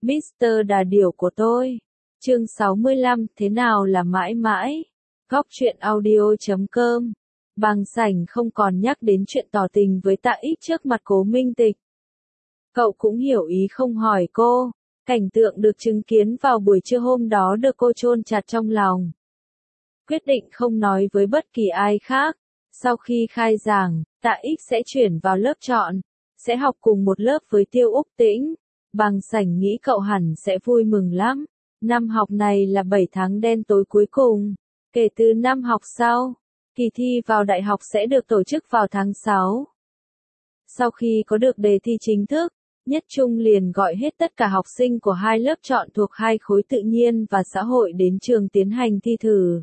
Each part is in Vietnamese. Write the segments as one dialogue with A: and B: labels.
A: Mr. Đà Điểu của tôi. Chương 65, thế nào là mãi mãi? Góc truyện audio.com. Bàng Sảnh không còn nhắc đến chuyện tỏ tình với Tạ Ích trước mặt Cố Minh Tịch. Cậu cũng hiểu ý không hỏi cô. Cảnh tượng được chứng kiến vào buổi trưa hôm đó được cô chôn chặt trong lòng. Quyết định không nói với bất kỳ ai khác. Sau khi khai giảng, Tạ Ích sẽ chuyển vào lớp chọn, sẽ học cùng một lớp với Tiêu Úc Tĩnh. Bàng Sảnh nghĩ cậu hẳn sẽ vui mừng lắm. Năm học này là 7 tháng đen tối cuối cùng. Kể từ năm học sau, kỳ thi vào đại học sẽ được tổ chức vào tháng 6. Sau khi có được đề thi chính thức, Nhất Trung liền gọi hết tất cả học sinh của hai lớp chọn thuộc hai khối tự nhiên và xã hội đến trường tiến hành thi thử.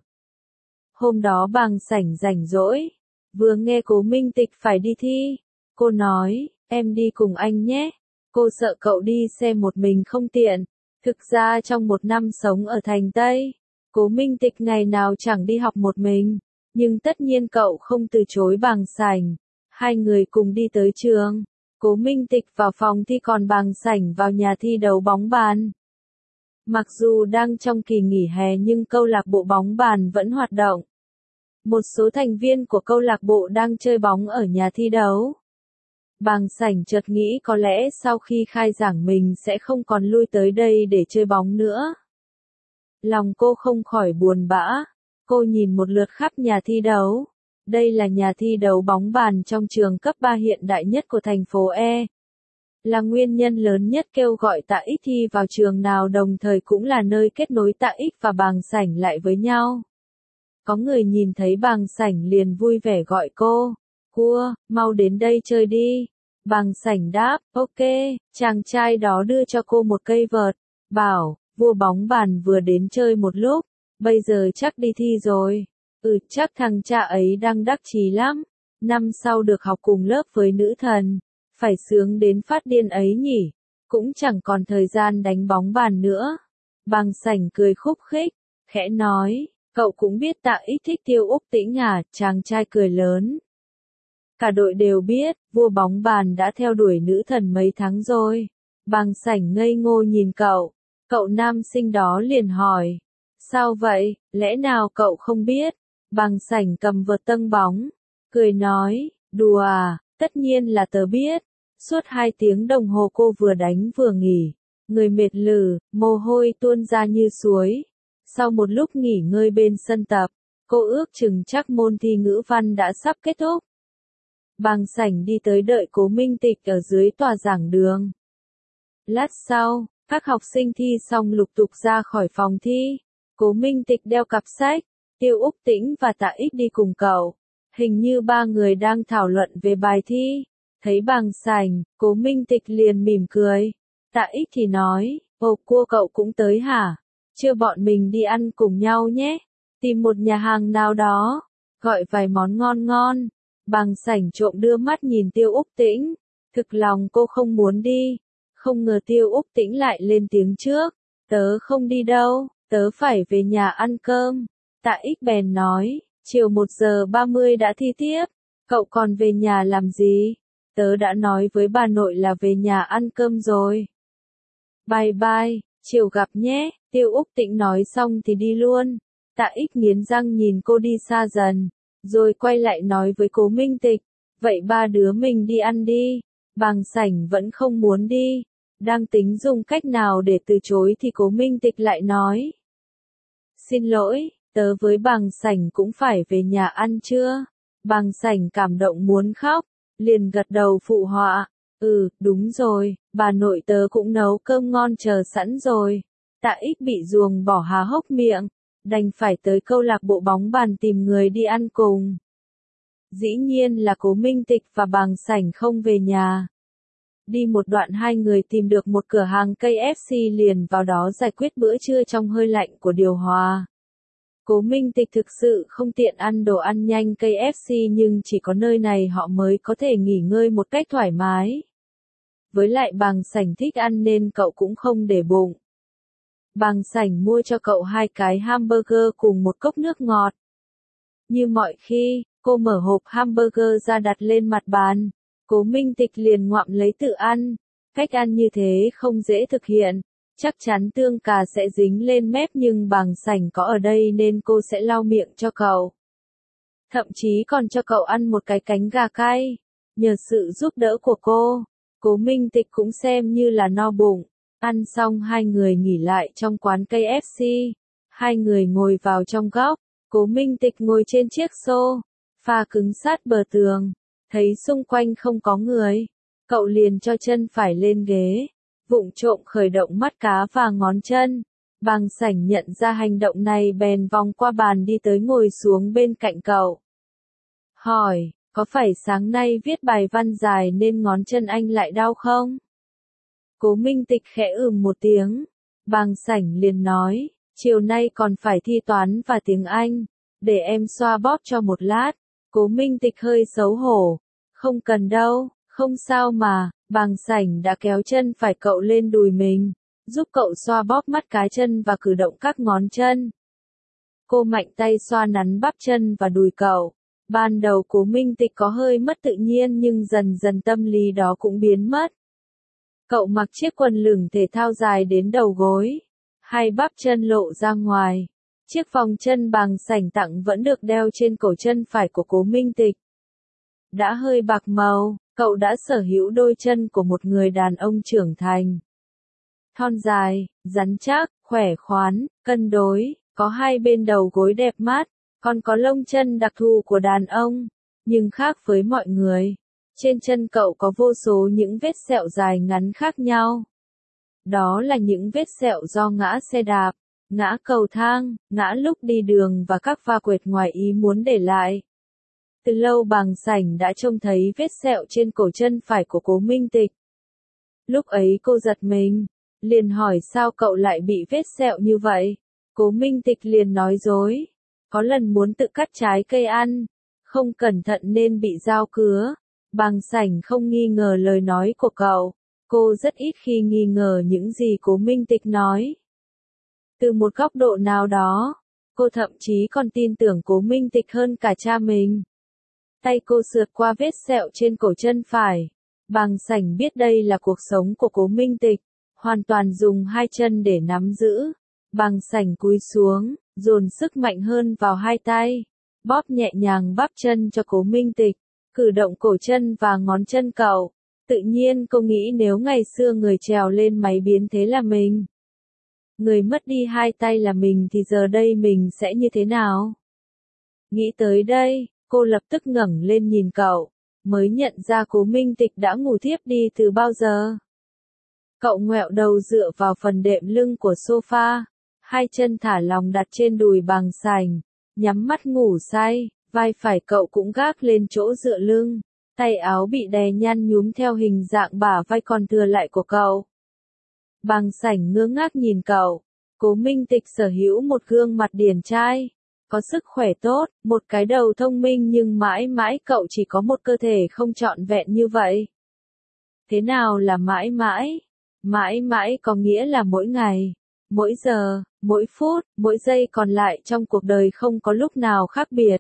A: Hôm đó Bàng Sảnh rảnh rỗi, vừa nghe Cố Minh Tịch phải đi thi, cô nói, em đi cùng anh nhé. Cô sợ cậu đi xe một mình không tiện. Thực ra trong một năm sống ở thành Tây, Cố Minh Tịch ngày nào chẳng đi học một mình, nhưng tất nhiên cậu không từ chối Bàng Sảnh. Hai người cùng đi tới trường, Cố Minh Tịch vào phòng thi còn Bàng Sảnh vào nhà thi đấu bóng bàn. Mặc dù đang trong kỳ nghỉ hè nhưng câu lạc bộ bóng bàn vẫn hoạt động. Một số thành viên của câu lạc bộ đang chơi bóng ở nhà thi đấu. Bàng Sảnh chợt nghĩ có lẽ sau khi khai giảng mình sẽ không còn lui tới đây để chơi bóng nữa. Lòng cô không khỏi buồn bã. Cô nhìn một lượt khắp nhà thi đấu. Đây là nhà thi đấu bóng bàn trong trường cấp 3 hiện đại nhất của thành phố E. Là nguyên nhân lớn nhất kêu gọi Tạ Ích thi vào trường nào, đồng thời cũng là nơi kết nối Tạ Ích và Bàng Sảnh lại với nhau. Có người nhìn thấy Bàng Sảnh liền vui vẻ gọi cô. Cua, mau đến đây chơi đi. Bàng Sảnh đáp, ok, chàng trai đó đưa cho cô một cây vợt, bảo, vua bóng bàn vừa đến chơi một lúc, bây giờ chắc đi thi rồi. Chắc thằng cha ấy đang đắc chí lắm, năm sau được học cùng lớp với nữ thần, phải sướng đến phát điên ấy nhỉ, cũng chẳng còn thời gian đánh bóng bàn nữa. Bàng Sảnh cười khúc khích, khẽ nói, cậu cũng biết Tạ Ích thích Tiêu Úc Tĩnh à? Chàng trai cười lớn. Cả đội đều biết, vua bóng bàn đã theo đuổi nữ thần mấy tháng rồi. Bàng Sảnh ngây ngô nhìn cậu. Cậu nam sinh đó liền hỏi. Sao vậy, lẽ nào cậu không biết? Bàng Sảnh cầm vợt tâng bóng. Cười nói, đùa à, tất nhiên là tớ biết. Suốt 2 tiếng đồng hồ cô vừa đánh vừa nghỉ. Người mệt lử, mồ hôi tuôn ra như suối. Sau một lúc nghỉ ngơi bên sân tập, cô ước chừng chắc môn thi ngữ văn đã sắp kết thúc. Bàng Sảnh đi tới đợi Cố Minh Tịch ở dưới tòa giảng đường. Lát sau, các học sinh thi xong lục tục ra khỏi phòng thi. Cố Minh Tịch đeo cặp sách, Tiêu Úc Tĩnh và Tạ Ích đi cùng cậu. Hình như 3 người đang thảo luận về bài thi. Thấy Bàng Sảnh, Cố Minh Tịch liền mỉm cười. Tạ Ích thì nói, cua cậu cũng tới hả? Chưa bọn mình đi ăn cùng nhau nhé. Tìm một nhà hàng nào đó, gọi vài món ngon ngon. Bàng Sảnh trộm đưa mắt nhìn Tiêu Úc Tĩnh. Thực lòng cô không muốn đi. Không ngờ Tiêu Úc Tĩnh lại lên tiếng trước. Tớ không đi đâu, tớ phải về nhà ăn cơm. Tạ Ích bèn nói, chiều 1:30 đã thi tiếp. Cậu còn về nhà làm gì? Tớ đã nói với bà nội là về nhà ăn cơm rồi. Bye bye, chiều gặp nhé. Tiêu Úc Tĩnh nói xong thì đi luôn. Tạ Ích nghiến răng nhìn cô đi xa dần. Rồi quay lại nói với Cố Minh Tịch, vậy 3 đứa mình đi ăn đi. Bàng Sảnh vẫn không muốn đi. Đang tính dùng cách nào để từ chối thì Cố Minh Tịch lại nói. Xin lỗi, tớ với Bàng Sảnh cũng phải về nhà ăn trưa. Bàng Sảnh cảm động muốn khóc, liền gật đầu phụ họa. Đúng rồi, bà nội tớ cũng nấu cơm ngon chờ sẵn rồi. Tạ Ích bị ruồng bỏ há hốc miệng. Đành phải tới câu lạc bộ bóng bàn tìm người đi ăn cùng. Dĩ nhiên là Cố Minh Tịch và Bàng Sảnh không về nhà. Đi một đoạn hai người tìm được một cửa hàng KFC liền vào đó giải quyết bữa trưa trong hơi lạnh của điều hòa. Cố Minh Tịch thực sự không tiện ăn đồ ăn nhanh KFC nhưng chỉ có nơi này họ mới có thể nghỉ ngơi một cách thoải mái. Với lại Bàng Sảnh thích ăn nên cậu cũng không để bụng. Bàng Sảnh mua cho cậu 2 cái hamburger cùng một cốc nước ngọt. Như mọi khi, cô mở hộp hamburger ra đặt lên mặt bàn. Cố Minh Tịch liền ngoạm lấy tự ăn. Cách ăn như thế không dễ thực hiện. Chắc chắn tương cà sẽ dính lên mép nhưng Bàng Sảnh có ở đây nên cô sẽ lau miệng cho cậu. Thậm chí còn cho cậu ăn một cái cánh gà cay. Nhờ sự giúp đỡ của cô, Cố Minh Tịch cũng xem như là no bụng. Ăn xong hai người nghỉ lại trong quán KFC. Hai người ngồi vào trong góc. Cố Minh Tịch ngồi trên chiếc sofa cứng sát bờ tường. Thấy xung quanh không có người. Cậu liền cho chân phải lên ghế. Vụng trộm khởi động mắt cá và ngón chân. Bàng Sảnh nhận ra hành động này bèn vòng qua bàn đi tới ngồi xuống bên cạnh cậu. Hỏi, có phải sáng nay viết bài văn dài nên ngón chân anh lại đau không? Cố Minh Tịch khẽ một tiếng. Bàng Sảnh liền nói, chiều nay còn phải thi toán và tiếng Anh. Để em xoa bóp cho một lát. Cố Minh Tịch hơi xấu hổ. Không cần đâu, không sao mà. Bàng Sảnh đã kéo chân phải cậu lên đùi mình, giúp cậu xoa bóp mắt cá chân và cử động các ngón chân. Cô mạnh tay xoa nắn bắp chân và đùi cậu. Ban đầu Cố Minh Tịch có hơi mất tự nhiên nhưng dần dần tâm lý đó cũng biến mất. Cậu mặc chiếc quần lửng thể thao dài đến đầu gối, hai bắp chân lộ ra ngoài. Chiếc vòng chân Bàng Sảnh tặng vẫn được đeo trên cổ chân phải của Cố Minh Tịch. Đã hơi bạc màu, cậu đã sở hữu đôi chân của một người đàn ông trưởng thành. Thon dài, rắn chắc, khỏe khoắn, cân đối, có hai bên đầu gối đẹp mắt, còn có lông chân đặc thù của đàn ông. Nhưng khác với mọi người, trên chân cậu có vô số những vết sẹo dài ngắn khác nhau. Đó là những vết sẹo do ngã xe đạp, ngã cầu thang, ngã lúc đi đường và các va quẹt ngoài ý muốn để lại. Từ lâu Bàng Sảnh đã trông thấy vết sẹo trên cổ chân phải của Cố Minh Tịch. Lúc ấy cô giật mình, liền hỏi sao cậu lại bị vết sẹo như vậy. Cố Minh Tịch liền nói dối. Có lần muốn tự cắt trái cây ăn, không cẩn thận nên bị dao cứa. Bàng Sảnh không nghi ngờ lời nói của cậu. Cô rất ít khi nghi ngờ những gì Cố Minh Tịch nói. Từ một góc độ nào đó, cô thậm chí còn tin tưởng Cố Minh Tịch hơn cả cha mình. Tay cô sượt qua vết sẹo trên cổ chân phải. Bàng Sảnh biết đây là cuộc sống của Cố Minh Tịch, hoàn toàn dùng hai chân để nắm giữ. Bàng Sảnh cúi xuống, dồn sức mạnh hơn vào hai tay, bóp nhẹ nhàng bắp chân cho Cố Minh Tịch, cử động cổ chân và ngón chân cậu. Tự nhiên cô nghĩ nếu ngày xưa người trèo lên máy biến thế là mình, người mất đi hai tay là mình thì giờ đây mình sẽ như thế nào? Nghĩ tới đây, cô lập tức ngẩng lên nhìn cậu, mới nhận ra Cố Minh Tịch đã ngủ thiếp đi từ bao giờ. Cậu ngoẹo đầu dựa vào phần đệm lưng của sofa, hai chân thả lỏng đặt trên đùi Bàng Sảnh, nhắm mắt ngủ say, vai phải cậu cũng gác lên chỗ dựa lưng, tay áo bị đè nhăn nhúm theo hình dạng bả vai còn thừa lại của cậu. Bàng Sảnh ngơ ngác nhìn cậu. Cố Minh Tịch sở hữu một gương mặt điển trai, có sức khỏe tốt, một cái đầu thông minh nhưng mãi mãi cậu chỉ có một cơ thể không trọn vẹn như vậy. Thế nào là mãi mãi? Mãi mãi có nghĩa là mỗi ngày, mỗi giờ, mỗi phút, mỗi giây còn lại trong cuộc đời không có lúc nào khác biệt.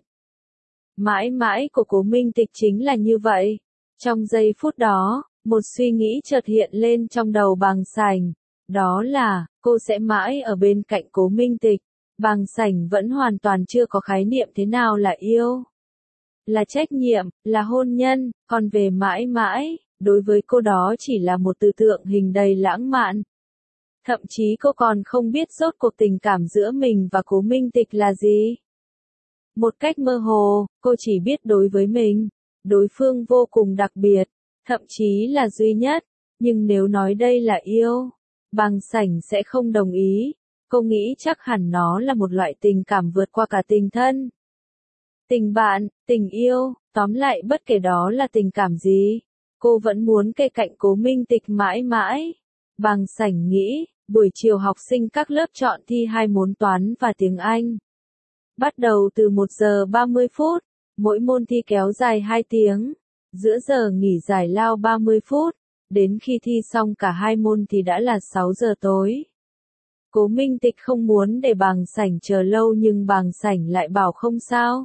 A: Mãi mãi của Cố Minh Tịch chính là như vậy. Trong giây phút đó, một suy nghĩ chợt hiện lên trong đầu Bàng Sảnh. Đó là, cô sẽ mãi ở bên cạnh Cố Minh Tịch. Bàng Sảnh vẫn hoàn toàn chưa có khái niệm thế nào là yêu, là trách nhiệm, là hôn nhân, còn về mãi mãi, đối với cô đó chỉ là một từ tượng hình đầy lãng mạn. Thậm chí cô còn không biết rốt cuộc tình cảm giữa mình và Cố Minh Tịch là gì. Một cách mơ hồ, cô chỉ biết đối với mình, đối phương vô cùng đặc biệt, thậm chí là duy nhất, nhưng nếu nói đây là yêu, Bàng Sảnh sẽ không đồng ý. Cô nghĩ chắc hẳn nó là một loại tình cảm vượt qua cả tình thân. Tình bạn, tình yêu, tóm lại bất kể đó là tình cảm gì, cô vẫn muốn kề cạnh Cố Minh Tịch mãi mãi. Bàng Sảnh nghĩ, buổi chiều học sinh các lớp chọn thi 2 môn toán và tiếng Anh. Bắt đầu từ 1 giờ 30 phút, mỗi môn thi kéo dài 2 tiếng, giữa giờ nghỉ giải lao 30 phút, đến khi thi xong cả hai môn thì đã là 6 giờ tối. Cố Minh Tịch không muốn để Bàng Sảnh chờ lâu nhưng Bàng Sảnh lại bảo không sao.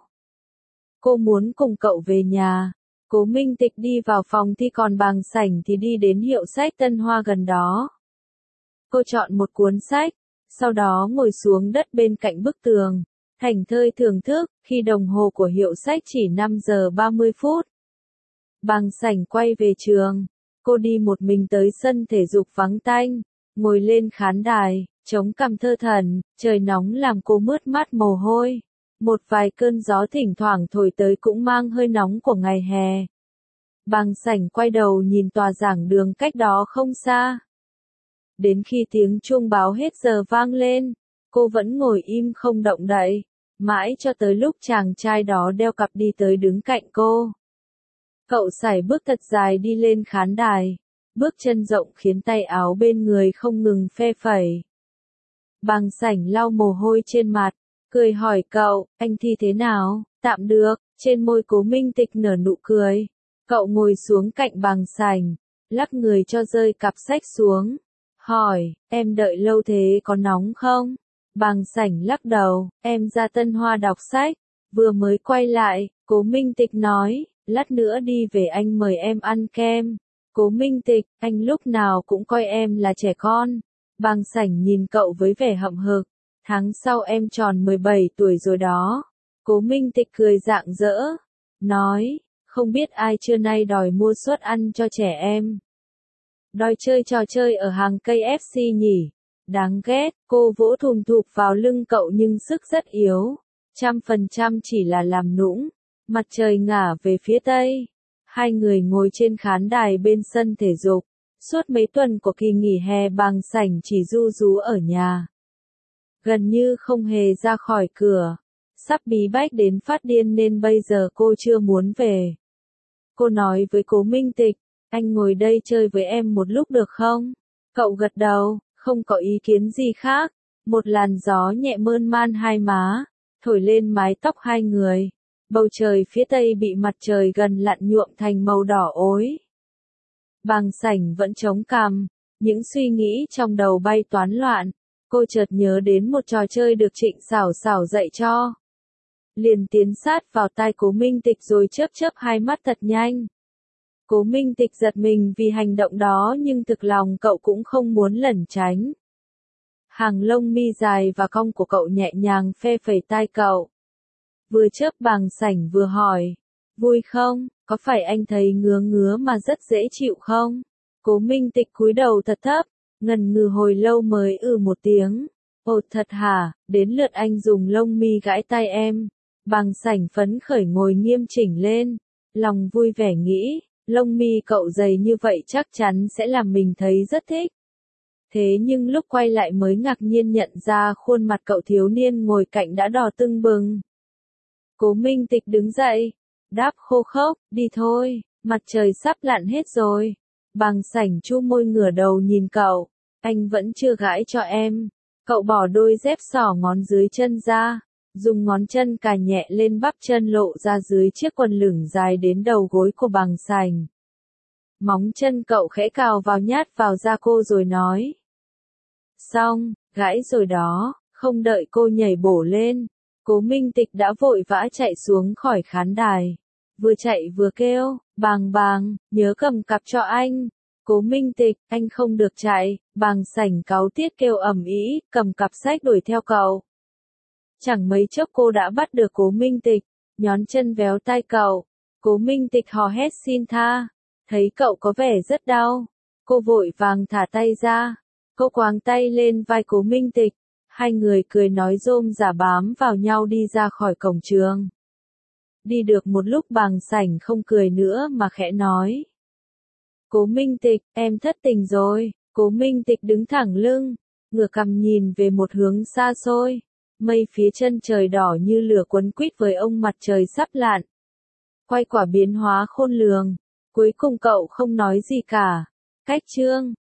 A: Cô muốn cùng cậu về nhà. Cố Minh Tịch đi vào phòng thi còn Bàng Sảnh thì đi đến hiệu sách Tân Hoa gần đó. Cô chọn một cuốn sách, sau đó ngồi xuống đất bên cạnh bức tường, thảnh thơi thưởng thức, khi đồng hồ của hiệu sách chỉ 5 giờ 30 phút. Bằng sảnh quay về trường, cô đi một mình tới sân thể dục vắng tanh, ngồi lên khán đài, chống cằm thơ thẩn, trời nóng làm cô mướt mát mồ hôi. Một vài cơn gió thỉnh thoảng thổi tới cũng mang hơi nóng của ngày hè. Bằng sảnh quay đầu nhìn tòa giảng đường cách đó không xa. Đến khi tiếng chuông báo hết giờ vang lên, cô vẫn ngồi im không động đậy, mãi cho tới lúc chàng trai đó đeo cặp đi tới đứng cạnh cô. Cậu sải bước thật dài đi lên khán đài, bước chân rộng khiến tay áo bên người không ngừng phe phẩy. Bằng sảnh lau mồ hôi trên mặt, cười hỏi cậu, anh thi thế nào? Tạm được, trên môi Cố Minh Tịch nở nụ cười. Cậu ngồi xuống cạnh bằng sảnh, lắc người cho rơi cặp sách xuống. Hỏi, em đợi lâu thế có nóng không? Bằng sảnh lắc đầu, em ra Tân Hoa đọc sách, vừa mới quay lại, Cố Minh Tịch nói, lát nữa đi về anh mời em ăn kem. Cố Minh Tịch, anh lúc nào cũng coi em là trẻ con. Bằng sảnh nhìn cậu với vẻ hậm hực, tháng sau em tròn 17 tuổi rồi đó. Cố Minh Tịch cười rạng rỡ, nói, không biết ai trưa nay đòi mua suất ăn cho trẻ em. Đòi chơi trò chơi ở hàng cây FC nhỉ? Đáng ghét, cô vỗ thùm thụp vào lưng cậu nhưng sức rất yếu. 100% chỉ là làm nũng. Mặt trời ngả về phía tây. Hai người ngồi trên khán đài bên sân thể dục. Suốt mấy tuần của kỳ nghỉ hè Bằng sảnh chỉ ru rú ở nhà. Gần như không hề ra khỏi cửa. Sắp bí bách đến phát điên nên bây giờ cô chưa muốn về. Cô nói với Cố Minh Tịch, anh ngồi đây chơi với em một lúc được không? Cậu gật đầu, không có ý kiến gì khác. Một làn gió nhẹ mơn man hai má, thổi lên mái tóc hai người. Bầu trời phía tây bị mặt trời gần lặn nhuộm thành màu đỏ ối. Bằng sảnh vẫn chống cằm, những suy nghĩ trong đầu bay toán loạn. Cô chợt nhớ đến một trò chơi được Trịnh Xảo Xảo dạy cho. Liền tiến sát vào tai Cố Minh Tịch rồi chớp chớp hai mắt thật nhanh. Cố Minh Tịch giật mình vì hành động đó nhưng thực lòng cậu cũng không muốn lẩn tránh. Hàng lông mi dài và cong của cậu nhẹ nhàng phe phẩy tai cậu. Vừa chớp Bằng sảnh vừa hỏi, vui không, có phải anh thấy ngứa ngứa mà rất dễ chịu không? Cố Minh Tịch cúi đầu thật thấp, ngần ngừ hồi lâu mới một tiếng. Ồ thật hả, đến lượt anh dùng lông mi gãi tai em. Bằng sảnh phấn khởi ngồi nghiêm chỉnh lên, lòng vui vẻ nghĩ, lông mi cậu dày như vậy chắc chắn sẽ làm mình thấy rất thích. Thế nhưng lúc quay lại mới ngạc nhiên nhận ra khuôn mặt cậu thiếu niên ngồi cạnh đã đỏ tưng bừng. Cố Minh Tịch đứng dậy, đáp khô khốc, đi thôi, mặt trời sắp lặn hết rồi. Bằng sảnh chu môi ngửa đầu nhìn cậu, anh vẫn chưa gãi cho em. Cậu bỏ đôi dép xỏ ngón dưới chân ra, dùng ngón chân cà nhẹ lên bắp chân lộ ra dưới chiếc quần lửng dài đến đầu gối của Bằng sảnh. Móng chân cậu khẽ cào vào nhát vào da cô rồi nói. Xong, gãi rồi đó, không đợi cô nhảy bổ lên. Cố Minh Tịch đã vội vã chạy xuống khỏi khán đài. Vừa chạy vừa kêu, Bằng, nhớ cầm cặp cho anh. Cố Minh Tịch, anh không được chạy. Bằng sảnh cáu tiết kêu ầm ĩ, cầm cặp sách đuổi theo cậu. Chẳng mấy chốc cô đã bắt được Cố Minh Tịch, nhón chân véo tai cậu. Cố Minh Tịch hò hét xin tha. Thấy cậu có vẻ rất đau, cô vội vàng thả tay ra. Cô quàng tay lên vai Cố Minh Tịch. Hai người cười nói rôm rả bám vào nhau đi ra khỏi cổng trường. Đi được một lúc Bằng sảnh không cười nữa mà khẽ nói. Cố Minh Tịch, em thất tình rồi. Cố Minh Tịch đứng thẳng lưng, ngửa cằm nhìn về một hướng xa xôi. Mây phía chân trời đỏ như lửa quấn quýt với ông mặt trời sắp lặn. Quay quả biến hóa khôn lường. Cuối cùng cậu không nói gì cả. Cách chương